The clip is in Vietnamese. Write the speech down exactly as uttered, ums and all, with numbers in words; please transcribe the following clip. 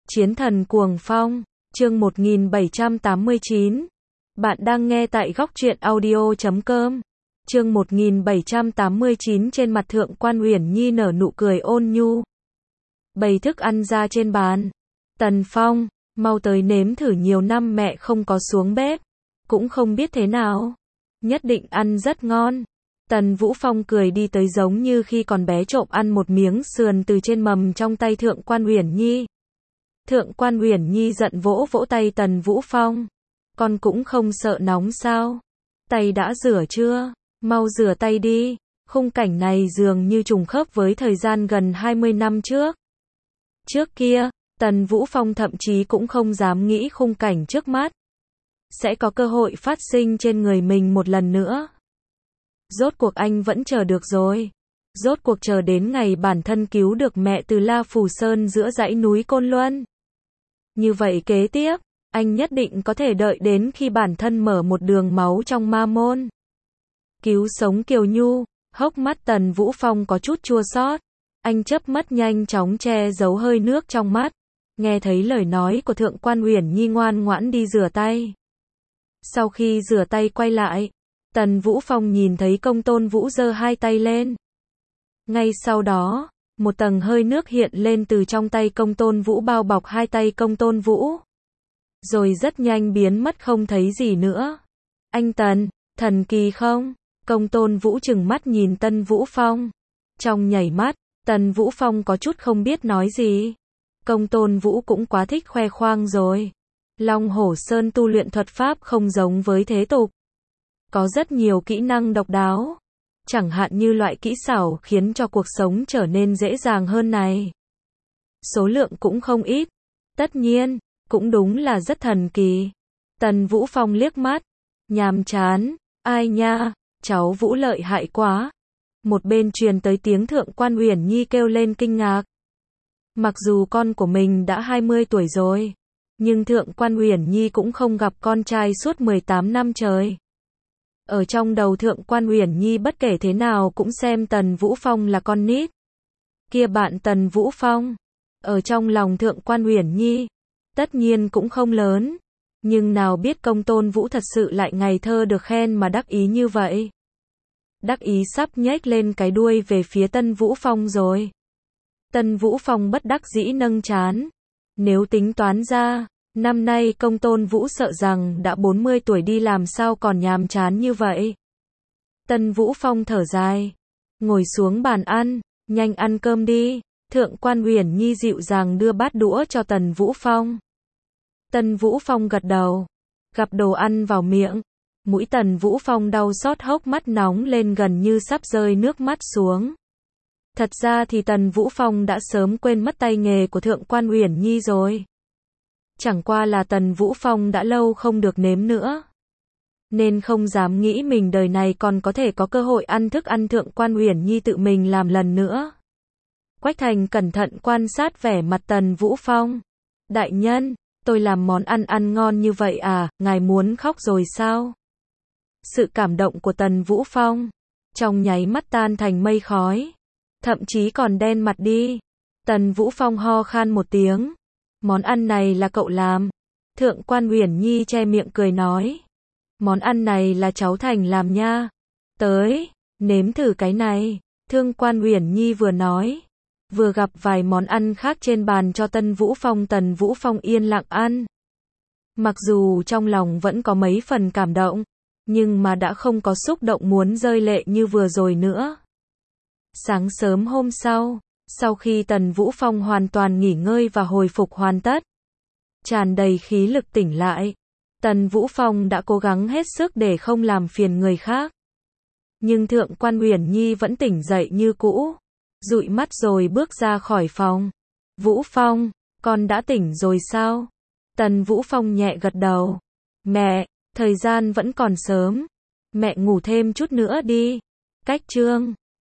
Chiến thần cuồng phong, chương một nghìn bảy trăm tám mươi chín. Bạn đang nghe tại góc truyện audio chấm com. Chương một nghìn bảy trăm tám mươi chín. Trên mặt Thượng Quan Uyển Nhi nở nụ cười ôn nhu. Bày thức ăn ra trên bàn. Tần Phong, mau tới nếm thử, nhiều năm mẹ không có xuống bếp, cũng không biết thế nào. Nhất định ăn rất ngon. Tần Vũ Phong cười đi tới giống như khi còn bé, trộm ăn một miếng sườn từ trên mầm trong tay Thượng Quan Uyển Nhi. Thượng Quan Uyển Nhi giận vỗ vỗ tay Tần Vũ Phong. Con cũng không sợ nóng sao? Tay đã rửa chưa? Mau rửa tay đi. Khung cảnh này dường như trùng khớp với thời gian gần hai mươi năm trước. Trước kia, Tần Vũ Phong thậm chí cũng không dám nghĩ khung cảnh trước mắt sẽ có cơ hội phát sinh trên người mình một lần nữa. Rốt cuộc anh vẫn chờ được rồi. Rốt cuộc chờ đến ngày bản thân cứu được mẹ từ La Phù Sơn giữa dãy núi Côn Luân. Như vậy kế tiếp, anh nhất định có thể đợi đến khi bản thân mở một đường máu trong ma môn. Cứu sống Kiều Nhu, hốc mắt Tần Vũ Phong có chút chua xót. Anh chớp mắt nhanh chóng che giấu hơi nước trong mắt. Nghe thấy lời nói của Thượng Quan Uyển Nhi, ngoan ngoãn đi rửa tay. Sau khi rửa tay quay lại, Tần Vũ Phong nhìn thấy Công Tôn Vũ giơ hai tay lên. Ngay sau đó, một tầng hơi nước hiện lên từ trong tay Công Tôn Vũ, bao bọc hai tay Công Tôn Vũ. Rồi rất nhanh biến mất không thấy gì nữa. Anh Tần, thần kỳ không? Công Tôn Vũ trừng mắt nhìn Tần Vũ Phong. Trong nhảy mắt, Tần Vũ Phong có chút không biết nói gì. Công Tôn Vũ cũng quá thích khoe khoang rồi. Long Hổ Sơn tu luyện thuật pháp không giống với thế tục. Có rất nhiều kỹ năng độc đáo. Chẳng hạn như loại kỹ xảo khiến cho cuộc sống trở nên dễ dàng hơn này. Số lượng cũng không ít. Tất nhiên, cũng đúng là rất thần kỳ. Tần Vũ Phong liếc mắt. Nhàm chán. Ai nha, cháu Vũ lợi hại quá. Một bên truyền tới tiếng Thượng Quan Uyển Nhi kêu lên kinh ngạc. Mặc dù con của mình đã hai mươi tuổi rồi, nhưng Thượng Quan Uyển Nhi cũng không gặp con trai suốt mười tám năm trời. Ở trong đầu Thượng Quan Uyển Nhi bất kể thế nào cũng xem Tần Vũ Phong là con nít. Kia bạn Tần Vũ Phong, ở trong lòng Thượng Quan Uyển Nhi, tất nhiên cũng không lớn. Nhưng nào biết Công Tôn Vũ thật sự lại ngày thơ được khen mà đắc ý như vậy. Đắc ý sắp nhếch lên cái đuôi về phía Tần Vũ Phong rồi. Tần Vũ Phong bất đắc dĩ nâng trán. Nếu tính toán ra, năm nay Công Tôn Vũ sợ rằng đã bốn mươi tuổi đi, làm sao còn nhàm chán như vậy. Tần Vũ Phong thở dài. Ngồi xuống bàn ăn, nhanh ăn cơm đi. Thượng Quan Uyển Nhi dịu dàng đưa bát đũa cho Tần Vũ Phong. Tần Vũ Phong gật đầu. Gặp đồ ăn vào miệng, mũi Tần Vũ Phong đau xót, hốc mắt nóng lên gần như sắp rơi nước mắt xuống. Thật ra thì Tần Vũ Phong đã sớm quên mất tay nghề của Thượng Quan Uyển Nhi rồi. Chẳng qua là Tần Vũ Phong đã lâu không được nếm nữa, nên không dám nghĩ mình đời này còn có thể có cơ hội ăn thức ăn Thượng Quan Uyển Nhi tự mình làm lần nữa. Quách Thành cẩn thận quan sát vẻ mặt Tần Vũ Phong. Đại nhân, tôi làm món ăn ăn ngon như vậy à, ngài muốn khóc rồi sao? Sự cảm động của Tần Vũ Phong trong nháy mắt tan thành mây khói, thậm chí còn đen mặt đi. Tần Vũ Phong ho khan một tiếng. Món ăn này là cậu làm? Thượng Quan Uyển Nhi che miệng cười nói. Món ăn này là cháu Thành làm nha. Tới, nếm thử cái này. Thượng Quan Uyển Nhi vừa nói, vừa gặp vài món ăn khác trên bàn cho Tần Vũ Phong. Tần Vũ Phong yên lặng ăn. Mặc dù trong lòng vẫn có mấy phần cảm động, nhưng mà đã không có xúc động muốn rơi lệ như vừa rồi nữa. Sáng sớm hôm sau, sau khi Tần Vũ Phong hoàn toàn nghỉ ngơi và hồi phục hoàn tất, tràn đầy khí lực tỉnh lại, Tần Vũ Phong đã cố gắng hết sức để không làm phiền người khác. Nhưng Thượng Quan Uyển Nhi vẫn tỉnh dậy như cũ, dụi mắt rồi bước ra khỏi phòng. Vũ Phong, con đã tỉnh rồi sao? Tần Vũ Phong nhẹ gật đầu. Mẹ, thời gian vẫn còn sớm, mẹ ngủ thêm chút nữa đi. Cách chương